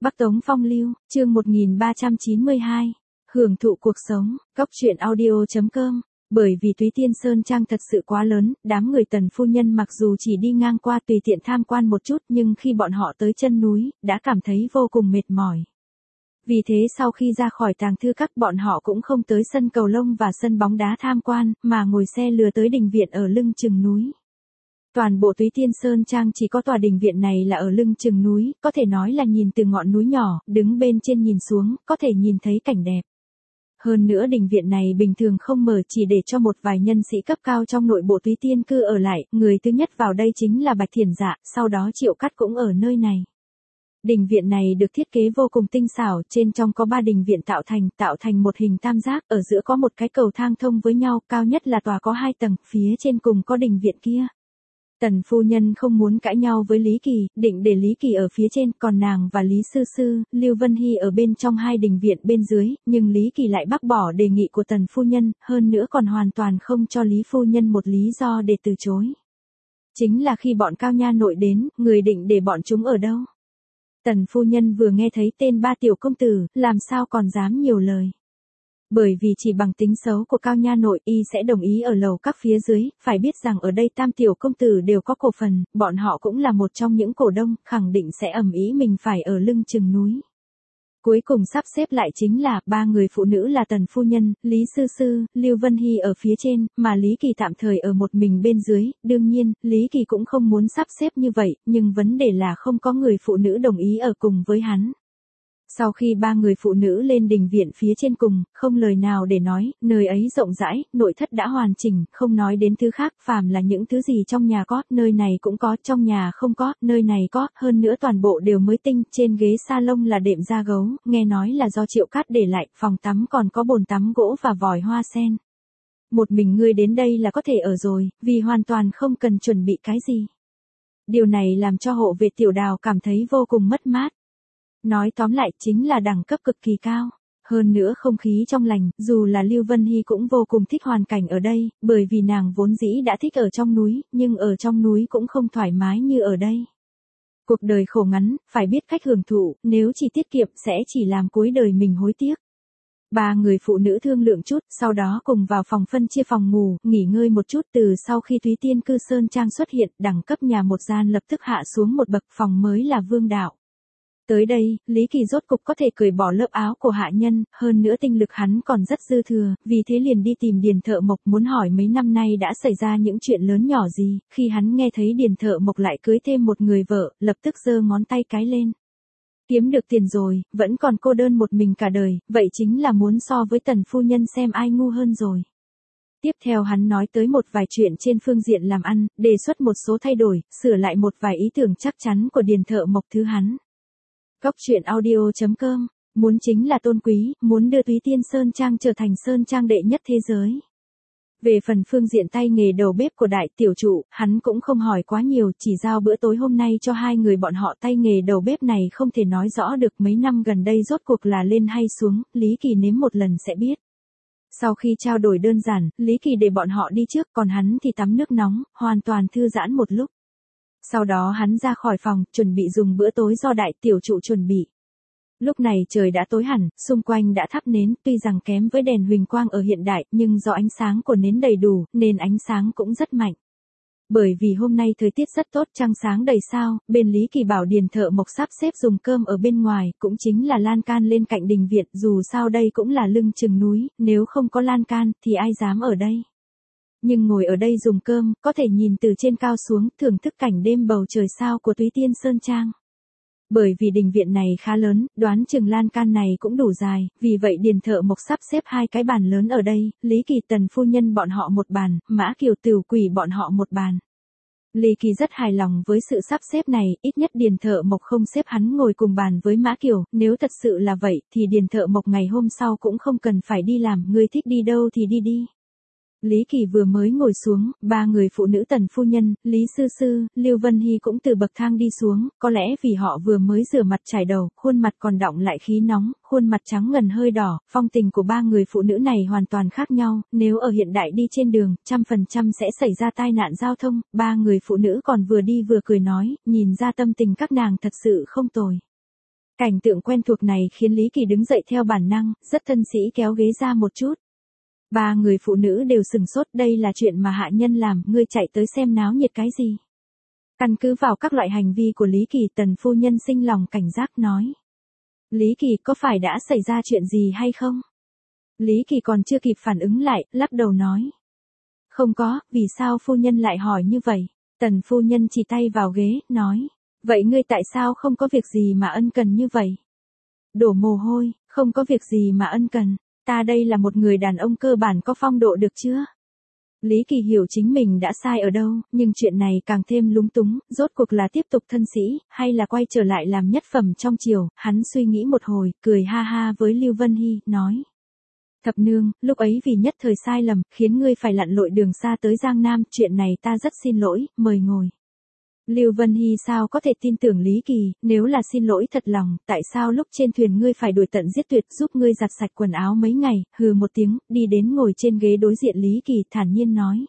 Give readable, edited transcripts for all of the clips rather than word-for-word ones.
Bắc Tống Phong Lưu, chương 1392. Hưởng thụ cuộc sống, Cóc truyện audio.com. Bởi vì Túy Tiên Sơn Trang thật sự quá lớn, đám người Tần phu nhân mặc dù chỉ đi ngang qua tùy tiện tham quan một chút, nhưng khi bọn họ tới chân núi, đã cảm thấy vô cùng mệt mỏi. Vì thế sau khi ra khỏi Tàng Thư Các, bọn họ cũng không tới sân cầu lông và sân bóng đá tham quan, mà ngồi xe lừa tới đình viện ở lưng chừng núi. Toàn bộ Túy Tiên Sơn Trang chỉ có tòa đình viện này là ở lưng chừng núi, có thể nói là nhìn từ ngọn núi nhỏ, đứng bên trên nhìn xuống, có thể nhìn thấy cảnh đẹp. Hơn nữa đình viện này bình thường không mở, chỉ để cho một vài nhân sĩ cấp cao trong nội bộ Túy Tiên cư ở lại, người thứ nhất vào đây chính là Bạch Thiển Dạ, sau đó Triệu Cắt cũng ở nơi này. Đình viện này được thiết kế vô cùng tinh xảo, trên trong có 3 đình viện tạo thành một hình tam giác, ở giữa có một cái cầu thang thông với nhau, cao nhất là tòa có 2 tầng, phía trên cùng có đình viện kia. Tần phu nhân không muốn cãi nhau với Lý Kỳ, định để Lý Kỳ ở phía trên, còn nàng và Lý Sư Sư, Lưu Vân Hy ở bên trong 2 đình viện bên dưới, nhưng Lý Kỳ lại bác bỏ đề nghị của Tần phu nhân, hơn nữa còn hoàn toàn không cho Lý phu nhân một lý do để từ chối. Chính là khi bọn Cao Nha nội đến, người định để bọn chúng ở đâu? Tần phu nhân vừa nghe thấy tên 3 tiểu công tử, làm sao còn dám nhiều lời. Bởi vì chỉ bằng tính xấu của Cao Nha nội, y sẽ đồng ý ở lầu các phía dưới, phải biết rằng ở đây tam tiểu công tử đều có cổ phần, bọn họ cũng là một trong những cổ đông, khẳng định sẽ ầm ĩ mình phải ở lưng chừng núi. Cuối cùng sắp xếp lại chính là 3 người phụ nữ là Tần phu nhân, Lý Sư Sư, Lưu Vân Hy ở phía trên, mà Lý Kỳ tạm thời ở một mình bên dưới. Đương nhiên, Lý Kỳ cũng không muốn sắp xếp như vậy, nhưng vấn đề là không có người phụ nữ đồng ý ở cùng với hắn. Sau khi 3 người phụ nữ lên đình viện phía trên cùng, không lời nào để nói, nơi ấy rộng rãi, nội thất đã hoàn chỉnh, không nói đến thứ khác, phàm là những thứ gì trong nhà có, nơi này cũng có, trong nhà không có, nơi này có, hơn nữa toàn bộ đều mới tinh, trên ghế salon là đệm da gấu, nghe nói là do Triệu Cát để lại, phòng tắm còn có bồn tắm gỗ và vòi hoa sen. Một mình ngươi đến đây là có thể ở rồi, vì hoàn toàn không cần chuẩn bị cái gì. Điều này làm cho hộ vệ Tiểu Đào cảm thấy vô cùng mất mát. Nói tóm lại chính là đẳng cấp cực kỳ cao. Hơn nữa không khí trong lành, dù là Lưu Vân Hy cũng vô cùng thích hoàn cảnh ở đây, bởi vì nàng vốn dĩ đã thích ở trong núi, nhưng ở trong núi cũng không thoải mái như ở đây. Cuộc đời khổ ngắn, phải biết cách hưởng thụ, nếu chỉ tiết kiệm sẽ chỉ làm cuối đời mình hối tiếc. 3 người phụ nữ thương lượng chút, sau đó cùng vào phòng phân chia phòng ngủ, nghỉ ngơi một chút. Từ sau khi Túy Tiên cư Sơn Trang xuất hiện, đẳng cấp nhà một gian lập tức hạ xuống một bậc, phòng mới là vương đạo. Tới đây, Lý Kỳ rốt cục có thể cởi bỏ lớp áo của hạ nhân, hơn nữa tinh lực hắn còn rất dư thừa, vì thế liền đi tìm Điền Thợ Mộc muốn hỏi mấy năm nay đã xảy ra những chuyện lớn nhỏ gì. Khi hắn nghe thấy Điền Thợ Mộc lại cưới thêm một người vợ, lập tức giơ ngón tay cái lên. Kiếm được tiền rồi, vẫn còn cô đơn một mình cả đời, vậy chính là muốn so với Tần phu nhân xem ai ngu hơn rồi. Tiếp theo hắn nói tới một vài chuyện trên phương diện làm ăn, đề xuất một số thay đổi, sửa lại một vài ý tưởng chắc chắn của Điền Thợ Mộc thứ hắn. Cóc truyện audio.com, muốn chính là tôn quý, muốn đưa Túy Tiên Sơn Trang trở thành Sơn Trang đệ nhất thế giới. Về phần phương diện tay nghề đầu bếp của đại tiểu trụ, hắn cũng không hỏi quá nhiều, chỉ giao bữa tối hôm nay cho 2 người bọn họ. Tay nghề đầu bếp này không thể nói rõ được mấy năm gần đây rốt cuộc là lên hay xuống, Lý Kỳ nếm một lần sẽ biết. Sau khi trao đổi đơn giản, Lý Kỳ để bọn họ đi trước, còn hắn thì tắm nước nóng, hoàn toàn thư giãn một lúc. Sau đó hắn ra khỏi phòng, chuẩn bị dùng bữa tối do đại tiểu trụ chuẩn bị. Lúc này trời đã tối hẳn, xung quanh đã thắp nến, tuy rằng kém với đèn huỳnh quang ở hiện đại, nhưng do ánh sáng của nến đầy đủ, nên ánh sáng cũng rất mạnh. Bởi vì hôm nay thời tiết rất tốt, trăng sáng đầy sao, bên Lý Kỳ bảo Điền Thợ Mộc sắp xếp dùng cơm ở bên ngoài, cũng chính là lan can lên cạnh đình viện, dù sao đây cũng là lưng chừng núi, nếu không có lan can, thì ai dám ở đây. Nhưng ngồi ở đây dùng cơm, có thể nhìn từ trên cao xuống, thưởng thức cảnh đêm bầu trời sao của Túy Tiên Sơn Trang. Bởi vì đình viện này khá lớn, đoán chừng lan can này cũng đủ dài, vì vậy Điền Thợ Mộc sắp xếp 2 cái bàn lớn ở đây, Lý Kỳ Tần phu nhân bọn họ một bàn, Mã Kiều Tửu Quỷ bọn họ một bàn. Lý Kỳ rất hài lòng với sự sắp xếp này, ít nhất Điền Thợ Mộc không xếp hắn ngồi cùng bàn với Mã Kiều, nếu thật sự là vậy, thì Điền Thợ Mộc ngày hôm sau cũng không cần phải đi làm, ngươi thích đi đâu thì đi đi. Lý Kỳ vừa mới ngồi xuống, 3 người phụ nữ Tần phu nhân, Lý Sư Sư, Lưu Vân Hy cũng từ bậc thang đi xuống, có lẽ vì họ vừa mới rửa mặt chải đầu, khuôn mặt còn đọng lại khí nóng, khuôn mặt trắng ngần hơi đỏ, phong tình của 3 người phụ nữ này hoàn toàn khác nhau, nếu ở hiện đại đi trên đường, 100% sẽ xảy ra tai nạn giao thông. 3 người phụ nữ còn vừa đi vừa cười nói, nhìn ra tâm tình các nàng thật sự không tồi. Cảnh tượng quen thuộc này khiến Lý Kỳ đứng dậy theo bản năng, rất thân sĩ kéo ghế ra một chút. Ba người phụ nữ đều sừng sốt, đây là chuyện mà hạ nhân làm, ngươi chạy tới xem náo nhiệt cái gì. Căn cứ vào các loại hành vi của Lý Kỳ, Tần phu nhân sinh lòng cảnh giác nói. Lý Kỳ, có phải đã xảy ra chuyện gì hay không? Lý Kỳ còn chưa kịp phản ứng lại, lắc đầu nói. Không có, vì sao phu nhân lại hỏi như vậy? Tần phu nhân chỉ tay vào ghế, nói. Vậy ngươi tại sao không có việc gì mà ân cần như vậy? Đổ mồ hôi, không có việc gì mà ân cần. Ta đây là một người đàn ông cơ bản có phong độ được chưa? Lý Kỳ hiểu chính mình đã sai ở đâu, nhưng chuyện này càng thêm lúng túng, rốt cuộc là tiếp tục thân sĩ, hay là quay trở lại làm nhất phẩm trong triều. Hắn suy nghĩ một hồi, cười ha ha với Lưu Vân Hy, nói. Thập nương, lúc ấy vì nhất thời sai lầm, khiến ngươi phải lặn lội đường xa tới Giang Nam, chuyện này ta rất xin lỗi, mời ngồi. Lưu Vân Hy sao có thể tin tưởng Lý Kỳ, nếu là xin lỗi thật lòng, tại sao lúc trên thuyền ngươi phải đuổi tận giết tuyệt giúp ngươi giặt sạch quần áo mấy ngày, hừ một tiếng, đi đến ngồi trên ghế đối diện Lý Kỳ thản nhiên nói.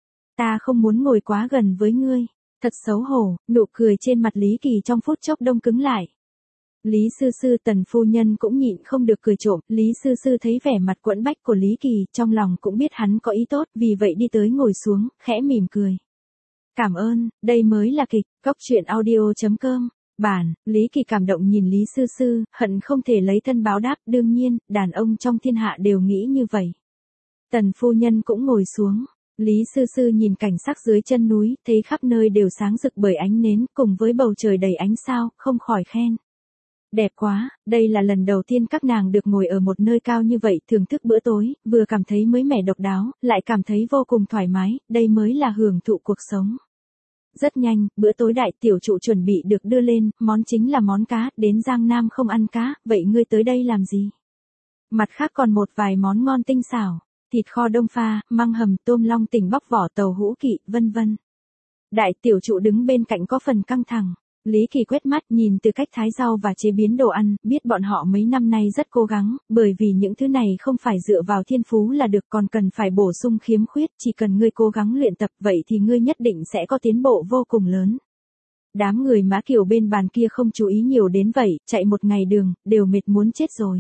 Ta không muốn ngồi quá gần với ngươi, thật xấu hổ, nụ cười trên mặt Lý Kỳ trong phút chốc đông cứng lại. Lý sư sư Tần phu nhân cũng nhịn không được cười trộm, Lý sư sư thấy vẻ mặt quẫn bách của Lý Kỳ, trong lòng cũng biết hắn có ý tốt, vì vậy đi tới ngồi xuống, khẽ mỉm cười. Cảm ơn, đây mới là kịch, góc truyện audio.com, bản, Lý Kỳ cảm động nhìn Lý sư sư, hận không thể lấy thân báo đáp, đương nhiên, đàn ông trong thiên hạ đều nghĩ như vậy. Tần phu nhân cũng ngồi xuống, Lý sư sư nhìn cảnh sắc dưới chân núi, thấy khắp nơi đều sáng rực bởi ánh nến, cùng với bầu trời đầy ánh sao, không khỏi khen. Đẹp quá, đây là lần đầu tiên các nàng được ngồi ở một nơi cao như vậy, thưởng thức bữa tối, vừa cảm thấy mới mẻ độc đáo, lại cảm thấy vô cùng thoải mái, đây mới là hưởng thụ cuộc sống. Rất nhanh, bữa tối đại tiểu trụ chuẩn bị được đưa lên, món chính là món cá, đến Giang Nam không ăn cá, vậy ngươi tới đây làm gì? Mặt khác còn một vài món ngon tinh xảo, thịt kho đông pha, măng hầm, tôm long tỉnh bóc vỏ, tàu hũ kỵ, vân vân. Đại tiểu trụ đứng bên cạnh có phần căng thẳng. Lý Kỳ quét mắt nhìn từ cách thái rau và chế biến đồ ăn, biết bọn họ mấy năm nay rất cố gắng, bởi vì những thứ này không phải dựa vào thiên phú là được, còn cần phải bổ sung khiếm khuyết, chỉ cần ngươi cố gắng luyện tập vậy thì ngươi nhất định sẽ có tiến bộ vô cùng lớn. Đám người Mã Kiều bên bàn kia không chú ý nhiều đến vậy, chạy một ngày đường, đều mệt muốn chết rồi.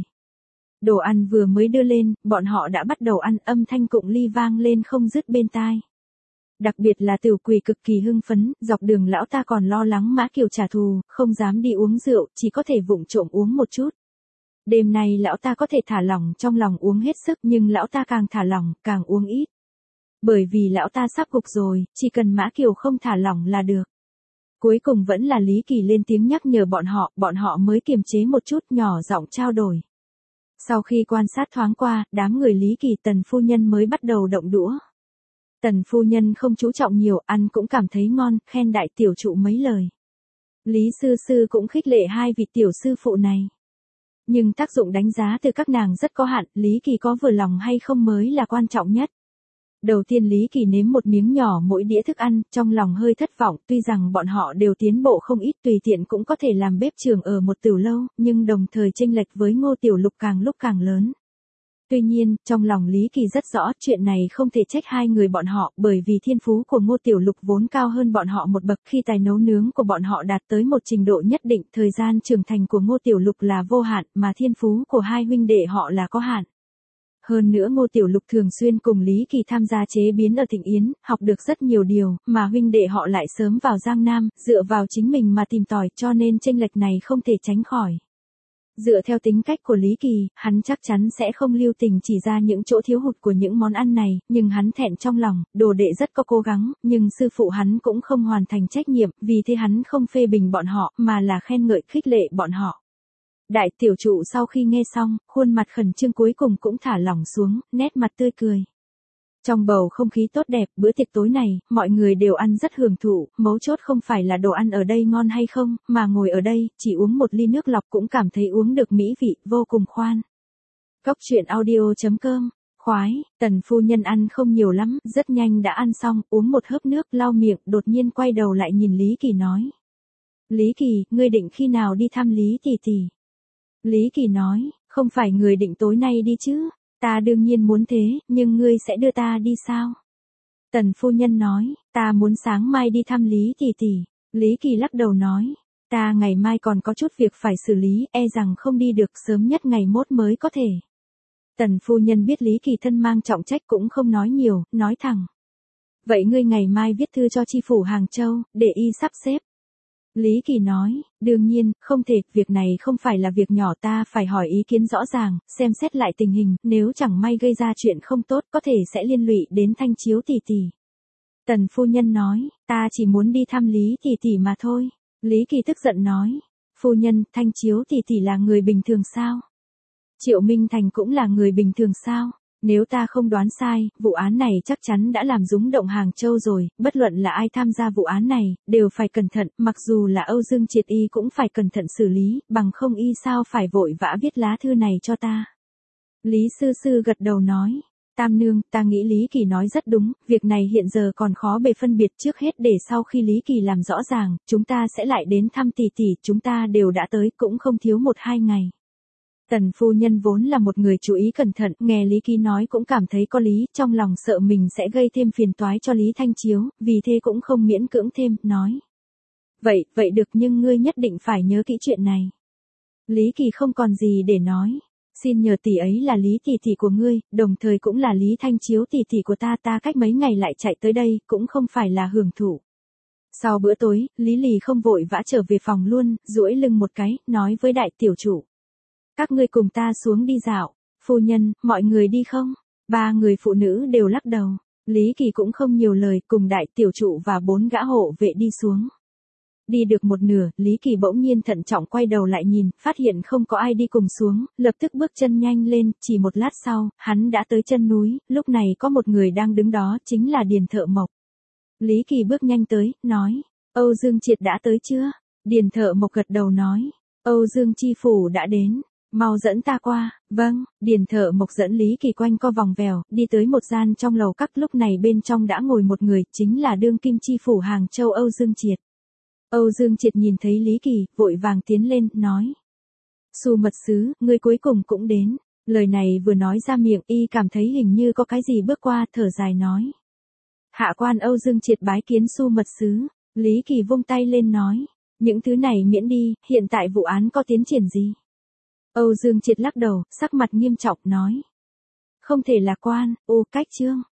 Đồ ăn vừa mới đưa lên, bọn họ đã bắt đầu ăn, âm thanh cụng ly vang lên không dứt bên tai. Đặc biệt là Tiểu Quỳ cực kỳ hưng phấn, dọc đường lão ta còn lo lắng Mã Kiều trả thù, không dám đi uống rượu, chỉ có thể vụng trộm uống một chút. Đêm nay lão ta có thể thả lỏng trong lòng uống hết sức, nhưng lão ta càng thả lỏng, càng uống ít. Bởi vì lão ta sắp gục rồi, chỉ cần Mã Kiều không thả lỏng là được. Cuối cùng vẫn là Lý Kỳ lên tiếng nhắc nhở bọn họ mới kiềm chế một chút, nhỏ giọng trao đổi. Sau khi quan sát thoáng qua, đám người Lý Kỳ Tần phu nhân mới bắt đầu động đũa. Tần phu nhân không chú trọng nhiều, ăn cũng cảm thấy ngon, khen đại tiểu trụ mấy lời. Lý sư sư cũng khích lệ hai vị tiểu sư phụ này. Nhưng tác dụng đánh giá từ các nàng rất có hạn, Lý Kỳ có vừa lòng hay không mới là quan trọng nhất. Đầu tiên Lý Kỳ nếm một miếng nhỏ mỗi đĩa thức ăn, trong lòng hơi thất vọng, tuy rằng bọn họ đều tiến bộ không ít, tùy tiện cũng có thể làm bếp trưởng ở một tiểu lâu, nhưng đồng thời chênh lệch với Ngô Tiểu Lục càng lúc càng lớn. Tuy nhiên, trong lòng Lý Kỳ rất rõ, chuyện này không thể trách hai người bọn họ, bởi vì thiên phú của Ngô Tiểu Lục vốn cao hơn bọn họ một bậc, khi tài nấu nướng của bọn họ đạt tới một trình độ nhất định, thời gian trưởng thành của Ngô Tiểu Lục là vô hạn, mà thiên phú của hai huynh đệ họ là có hạn. Hơn nữa Ngô Tiểu Lục thường xuyên cùng Lý Kỳ tham gia chế biến ở Thịnh Yến, học được rất nhiều điều, mà huynh đệ họ lại sớm vào Giang Nam, dựa vào chính mình mà tìm tòi, cho nên chênh lệch này không thể tránh khỏi. Dựa theo tính cách của Lý Kỳ, hắn chắc chắn sẽ không lưu tình chỉ ra những chỗ thiếu hụt của những món ăn này, nhưng hắn thẹn trong lòng, đồ đệ rất có cố gắng, nhưng sư phụ hắn cũng không hoàn thành trách nhiệm, vì thế hắn không phê bình bọn họ, mà là khen ngợi khích lệ bọn họ. Đại tiểu trụ sau khi nghe xong, khuôn mặt khẩn trương cuối cùng cũng thả lỏng xuống, nét mặt tươi cười. Trong bầu không khí tốt đẹp, bữa tiệc tối này, mọi người đều ăn rất hưởng thụ, mấu chốt không phải là đồ ăn ở đây ngon hay không, mà ngồi ở đây, chỉ uống một ly nước lọc cũng cảm thấy uống được mỹ vị, vô cùng khoan. Góc truyện audio.com, khoái, Tần phu nhân ăn không nhiều lắm, rất nhanh đã ăn xong, uống một hớp nước, lau miệng, đột nhiên quay đầu lại nhìn Lý Kỳ nói. Lý Kỳ, ngươi định khi nào đi thăm Lý tỷ tỷ? Lý Kỳ nói, không phải người định tối nay đi chứ? Ta đương nhiên muốn thế, nhưng ngươi sẽ đưa ta đi sao? Tần phu nhân nói, ta muốn sáng mai đi thăm Lý tỷ tỷ. Lý Kỳ lắc đầu nói, Ta ngày mai còn có chút việc phải xử lý, e rằng không đi được, sớm nhất ngày mốt mới có thể. Tần phu nhân biết Lý Kỳ thân mang trọng trách cũng không nói nhiều, nói thẳng. Vậy ngươi ngày mai viết thư cho chi phủ Hàng Châu, để y sắp xếp. Lý Kỳ nói, đương nhiên, không thể, việc này không phải là việc nhỏ, ta phải hỏi ý kiến rõ ràng, xem xét lại tình hình, nếu chẳng may gây ra chuyện không tốt có thể sẽ liên lụy đến Thanh Chiếu tỷ tỷ. Tần phu nhân nói, ta chỉ muốn đi thăm Lý tỷ tỷ mà thôi. Lý Kỳ tức giận nói, phu nhân, Thanh Chiếu tỷ tỷ là người bình thường sao? Triệu Minh Thành cũng là người bình thường sao? Nếu ta không đoán sai, vụ án này chắc chắn đã làm rúng động Hàng Châu rồi, bất luận là ai tham gia vụ án này, đều phải cẩn thận, mặc dù là Âu Dương Triệt y cũng phải cẩn thận xử lý, bằng không y sao phải vội vã viết lá thư này cho ta. Lý Sư Sư gật đầu nói, Tam nương, ta nghĩ Lý Kỳ nói rất đúng, việc này hiện giờ còn khó bề phân biệt, trước hết để sau khi Lý Kỳ làm rõ ràng, chúng ta sẽ lại đến thăm tỷ tỷ, chúng ta đều đã tới, cũng không thiếu 1-2 ngày. Tần phu nhân vốn là một người chú ý cẩn thận, nghe Lý Kỳ nói cũng cảm thấy có lý, trong lòng sợ mình sẽ gây thêm phiền toái cho Lý Thanh Chiếu, vì thế cũng không miễn cưỡng thêm, nói. Vậy được, nhưng ngươi nhất định phải nhớ kỹ chuyện này. Lý Kỳ không còn gì để nói. Xin nhờ tỷ ấy là Lý tỷ tỷ của ngươi, đồng thời cũng là Lý Thanh Chiếu tỷ tỷ của ta, ta cách mấy ngày lại chạy tới đây, cũng không phải là hưởng thụ. Sau bữa tối, Lý Lì không vội vã trở về phòng luôn, duỗi lưng một cái, nói với đại tiểu chủ. Các ngươi cùng ta xuống đi dạo. Phu nhân, mọi người đi không? 3 người phụ nữ đều lắc đầu. Lý Kỳ cũng không nhiều lời, cùng đại tiểu trụ và 4 gã hộ vệ đi xuống. Đi được một nửa, Lý Kỳ bỗng nhiên thận trọng quay đầu lại nhìn, phát hiện không có ai đi cùng xuống, lập tức bước chân nhanh lên, chỉ một lát sau, hắn đã tới chân núi, lúc này có một người đang đứng đó, chính là Điền Thợ Mộc. Lý Kỳ bước nhanh tới, nói, Âu Dương Triệt đã tới chưa? Điền Thợ Mộc gật đầu nói, Âu Dương chi phủ đã đến. Mau dẫn ta qua. Vâng, Điền Thợ Mộc dẫn Lý Kỳ quanh co vòng vèo, đi tới một gian trong lầu các, lúc này bên trong đã ngồi một người, chính là đương kim chi phủ Hàng Châu Âu Dương Triệt. Âu Dương Triệt nhìn thấy Lý Kỳ, vội vàng tiến lên, nói. Xu mật sứ, ngươi cuối cùng cũng đến. Lời này vừa nói ra miệng, y cảm thấy hình như có cái gì bước qua, thở dài nói. Hạ quan Âu Dương Triệt bái kiến Xu mật sứ. Lý Kỳ vung tay lên nói. Những thứ này miễn đi, hiện tại vụ án có tiến triển gì? Âu Dương Triệt lắc đầu, sắc mặt nghiêm trọng, nói. Không thể là quan, cách chương.